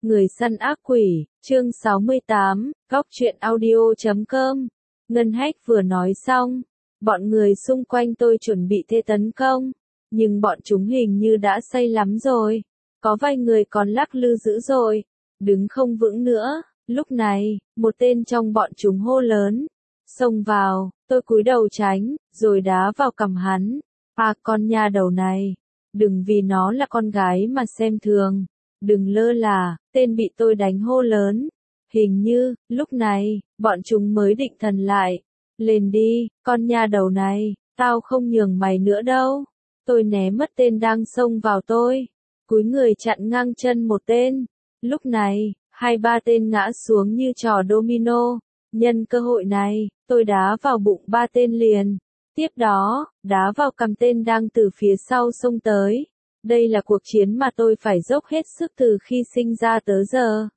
Người săn ác quỷ, chương 68, góc truyện audio.com. Ngân Hách vừa nói xong, bọn người xung quanh tôi chuẩn bị thế tấn công, nhưng bọn chúng hình như đã say lắm rồi, có vài người còn lắc lư dữ dội, đứng không vững nữa. Lúc này, một tên trong bọn chúng hô lớn, xông vào, tôi cúi đầu tránh, rồi đá vào cằm hắn. À, con nha đầu này, đừng vì nó là con gái mà xem thường. Đừng lơ là, tên bị tôi đánh hô lớn. Hình như, lúc này, bọn chúng mới định thần lại. Lên đi, con nha đầu này, tao không nhường mày nữa đâu. Tôi né mất tên đang xông vào tôi. Cúi người chặn ngang chân một tên. Lúc này, 2-3 tên ngã xuống như trò domino. Nhân cơ hội này, tôi đá vào bụng 3 tên liền. Tiếp đó, đá vào cằm tên đang từ phía sau xông tới. Đây là cuộc chiến mà tôi phải dốc hết sức từ khi sinh ra tới giờ.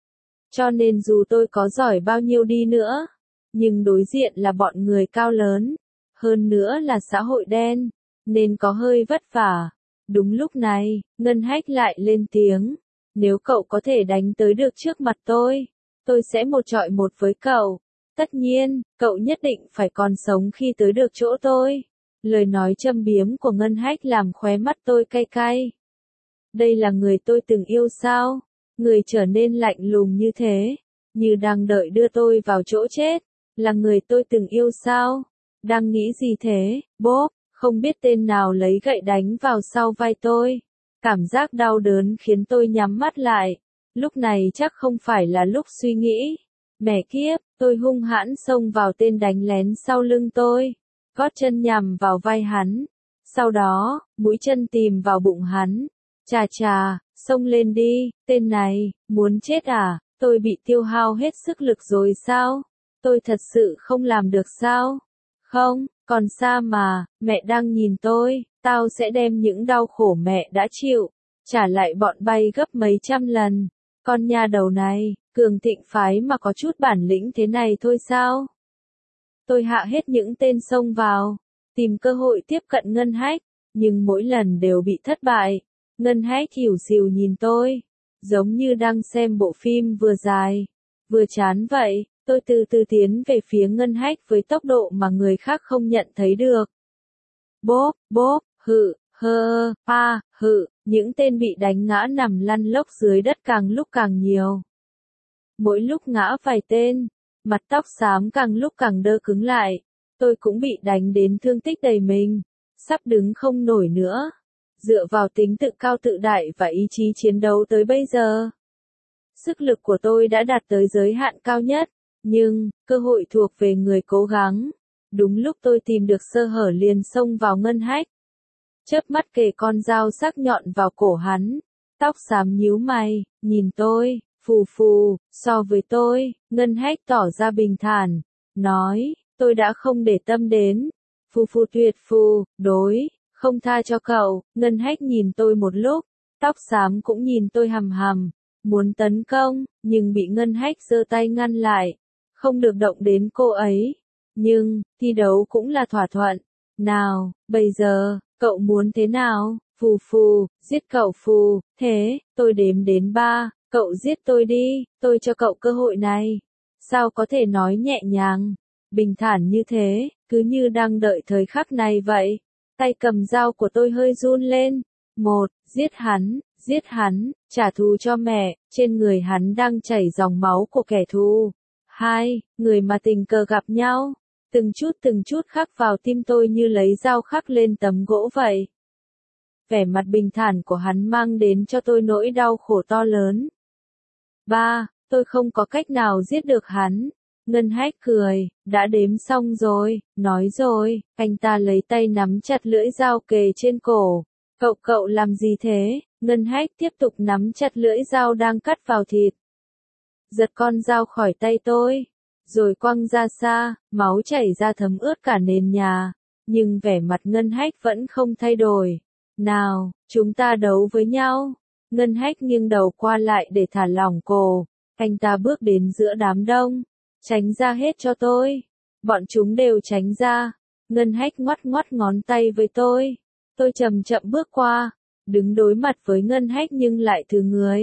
Cho nên dù tôi có giỏi bao nhiêu đi nữa, nhưng đối diện là bọn người cao lớn, hơn nữa là xã hội đen, nên có hơi vất vả. Đúng lúc này, Ngân Hách lại lên tiếng, nếu cậu có thể đánh tới được trước mặt tôi sẽ một chọi một với cậu. Tất nhiên, cậu nhất định phải còn sống khi tới được chỗ tôi. Lời nói châm biếm của Ngân Hách làm khóe mắt tôi cay cay. Đây là người tôi từng yêu sao? Người trở nên lạnh lùng như thế, như đang đợi đưa tôi vào chỗ chết. Là người tôi từng yêu sao? Đang nghĩ gì thế? Bốp, không biết tên nào lấy gậy đánh vào sau vai tôi. Cảm giác đau đớn khiến tôi nhắm mắt lại. Lúc này chắc không phải là lúc suy nghĩ. Mẹ kiếp, tôi hung hãn xông vào tên đánh lén sau lưng tôi. Gót chân nhằm vào vai hắn. Sau đó, mũi chân tìm vào bụng hắn. Chà chà, xông lên đi, tên này, muốn chết à? Tôi bị tiêu hao hết sức lực rồi sao? Tôi thật sự không làm được sao? Không, còn xa mà, mẹ đang nhìn tôi, tao sẽ đem những đau khổ mẹ đã chịu, trả lại bọn bay gấp mấy trăm lần. Con nha đầu này, Cường Thịnh phái mà có chút bản lĩnh thế này thôi sao? Tôi hạ hết những tên xông vào, tìm cơ hội tiếp cận Ngân Hách, nhưng mỗi lần đều bị thất bại. Ngân Hách hiểu xìu nhìn tôi, giống như đang xem bộ phim vừa dài, vừa chán vậy. Tôi từ từ tiến về phía Ngân Hách với tốc độ mà người khác không nhận thấy được. Bốp, bốp, hự, hơ, pa, hự, những tên bị đánh ngã nằm lăn lóc dưới đất càng lúc càng nhiều. Mỗi lúc ngã vài tên, mặt tóc xám càng lúc càng đơ cứng lại. Tôi cũng bị đánh đến thương tích đầy mình, sắp đứng không nổi nữa. Dựa vào tính tự cao tự đại và ý chí chiến đấu tới bây giờ, sức lực của tôi đã đạt tới giới hạn cao nhất, nhưng cơ hội thuộc về người cố gắng. Đúng lúc tôi tìm được sơ hở liền xông vào Ngân Hách. Chớp mắt kề con dao sắc nhọn vào cổ hắn. Tóc xám nhíu mày, nhìn tôi, phù phù, so với tôi, Ngân Hách tỏ ra bình thản, nói, tôi đã không để tâm đến. Phù phù tuyệt phù, đối, không tha cho cậu. Ngân Hách nhìn tôi một lúc, tóc xám cũng nhìn tôi hằm hằm, muốn tấn công, nhưng bị Ngân Hách giơ tay ngăn lại, không được động đến cô ấy. Nhưng, thi đấu cũng là thỏa thuận. Nào, bây giờ, cậu muốn thế nào? Phù phù, giết cậu phù, thế, tôi đếm đến 3, cậu giết tôi đi, tôi cho cậu cơ hội này. Sao có thể nói nhẹ nhàng, bình thản như thế, cứ như đang đợi thời khắc này vậy. Tay cầm dao của tôi hơi run lên. 1, giết hắn, trả thù cho mẹ, trên người hắn đang chảy dòng máu của kẻ thù. 2, người mà tình cờ gặp nhau, từng chút khắc vào tim tôi như lấy dao khắc lên tấm gỗ vậy. Vẻ mặt bình thản của hắn mang đến cho tôi nỗi đau khổ to lớn. 3, tôi không có cách nào giết được hắn. Ngân Hách cười, đã đếm xong rồi, nói rồi, anh ta lấy tay nắm chặt lưỡi dao kề trên cổ. Cậu làm gì thế? Ngân Hách tiếp tục nắm chặt lưỡi dao đang cắt vào thịt. Giật con dao khỏi tay tôi, rồi quăng ra xa, máu chảy ra thấm ướt cả nền nhà. Nhưng vẻ mặt Ngân Hách vẫn không thay đổi. Nào, chúng ta đấu với nhau. Ngân Hách nghiêng đầu qua lại để thả lỏng cổ. Anh ta bước đến giữa đám đông. Tránh ra hết cho tôi. Bọn chúng đều tránh ra. Ngân Hách ngoắt ngón tay với tôi. Tôi chậm chậm bước qua, đứng đối mặt với Ngân Hách nhưng lại thừ người.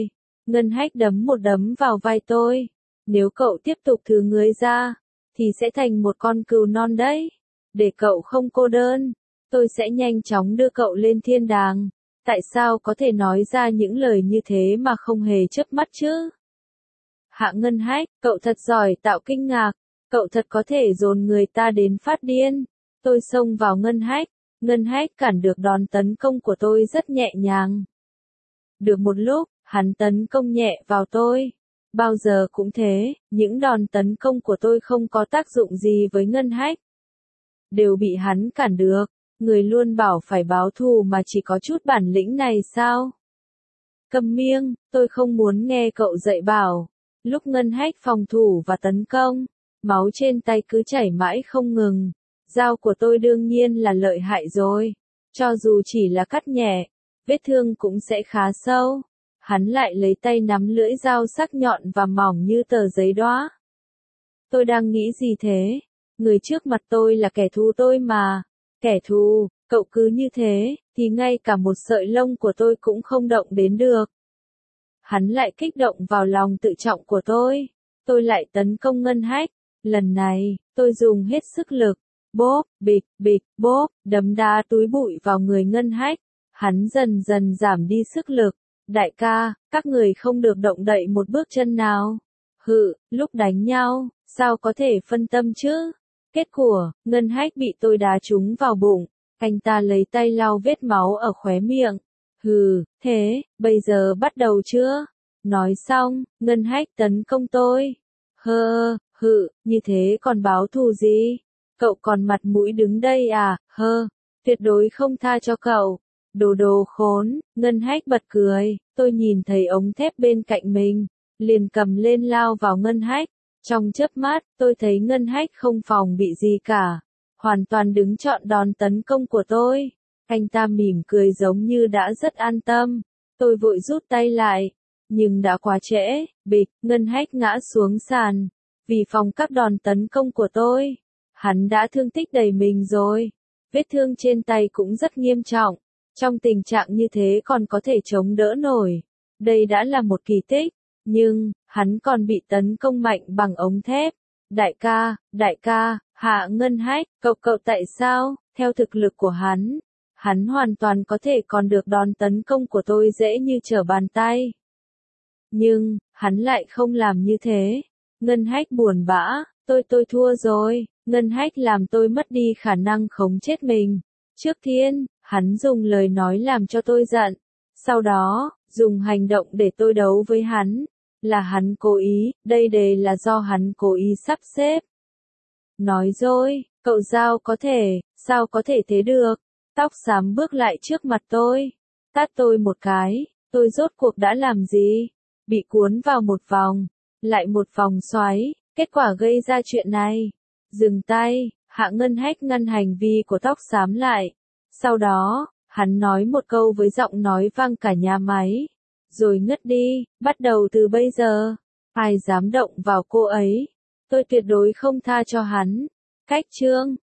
Ngân Hách đấm một đấm vào vai tôi. Nếu cậu tiếp tục thử người ra, thì sẽ thành một con cừu non đấy. Để cậu không cô đơn, tôi sẽ nhanh chóng đưa cậu lên thiên đàng. Tại sao có thể nói ra những lời như thế mà không hề chớp mắt chứ? Hạ Ngân Hách, cậu thật giỏi tạo kinh ngạc. Cậu thật có thể dồn người ta đến phát điên. Tôi xông vào Ngân Hách. Ngân Hách cản được đòn tấn công của tôi rất nhẹ nhàng. Được một lúc, hắn tấn công nhẹ vào tôi. Bao giờ cũng thế, những đòn tấn công của tôi không có tác dụng gì với Ngân Hách. Đều bị hắn cản được. Người luôn bảo phải báo thù mà chỉ có chút bản lĩnh này sao? Câm miệng, tôi không muốn nghe cậu dạy bảo. Lúc Ngân Hách phòng thủ và tấn công, máu trên tay cứ chảy mãi không ngừng. Dao của tôi đương nhiên là lợi hại rồi. Cho dù chỉ là cắt nhẹ, vết thương cũng sẽ khá sâu. Hắn lại lấy tay nắm lưỡi dao sắc nhọn và mỏng như tờ giấy đóa. Tôi đang nghĩ gì thế? Người trước mặt tôi là kẻ thù tôi mà. Kẻ thù, cậu cứ như thế, thì ngay cả một sợi lông của tôi cũng không động đến được. Hắn lại kích động vào lòng tự trọng của tôi. Tôi lại tấn công Ngân Hách. Lần này, tôi dùng hết sức lực. Bốp, bịch, bịch, bốp, đấm đá túi bụi vào người Ngân Hách. Hắn dần dần giảm đi sức lực. Đại ca, các người không được động đậy một bước chân nào. Lúc đánh nhau, sao có thể phân tâm chứ? Kết quả, Ngân Hách bị tôi đá trúng vào bụng. Anh ta lấy tay lau vết máu ở khóe miệng. Thế, bây giờ bắt đầu chưa? Nói xong, Ngân Hách tấn công tôi. Như thế còn báo thù gì? Cậu còn mặt mũi đứng đây à? Tuyệt đối không tha cho cậu. Đồ khốn, Ngân Hách bật cười. Tôi nhìn thấy ống thép bên cạnh mình, liền cầm lên lao vào Ngân Hách. Trong chớp mắt, tôi thấy Ngân Hách không phòng bị gì cả. Hoàn toàn đứng chọn đòn tấn công của tôi. Anh ta mỉm cười giống như đã rất an tâm. Tôi vội rút tay lại. Nhưng đã quá trễ, bịch, Ngân Hách ngã xuống sàn. Vì phòng các đòn tấn công của tôi, hắn đã thương tích đầy mình rồi. Vết thương trên tay cũng rất nghiêm trọng. Trong tình trạng như thế còn có thể chống đỡ nổi. Đây đã là một kỳ tích. Nhưng, hắn còn bị tấn công mạnh bằng ống thép. Đại ca, Hạ Ngân Hách, cậu tại sao? Theo thực lực của hắn hoàn toàn có thể còn được đòn tấn công của tôi dễ như trở bàn tay. Nhưng, hắn lại không làm như thế. Ngân Hách buồn bã, tôi thua rồi. Ngân Hách làm tôi mất đi khả năng khống chế mình. Trước tiên, hắn dùng lời nói làm cho tôi giận. Sau đó, dùng hành động để tôi đấu với hắn. Là hắn cố ý, đây đều là do hắn cố ý sắp xếp. Nói rồi, cậu Giao có thể, sao có thể thế được? Tóc xám bước lại trước mặt tôi. Tát tôi một cái, tôi rốt cuộc đã làm gì? Bị cuốn vào một vòng, lại một vòng xoáy, kết quả gây ra chuyện này. Dừng tay, Hạ Ngân Hách ngăn hành vi của tóc xám lại. Sau đó, hắn nói một câu với giọng nói vang cả nhà máy. Rồi ngất đi, bắt đầu từ bây giờ, ai dám động vào cô ấy, tôi tuyệt đối không tha cho hắn. Cách chương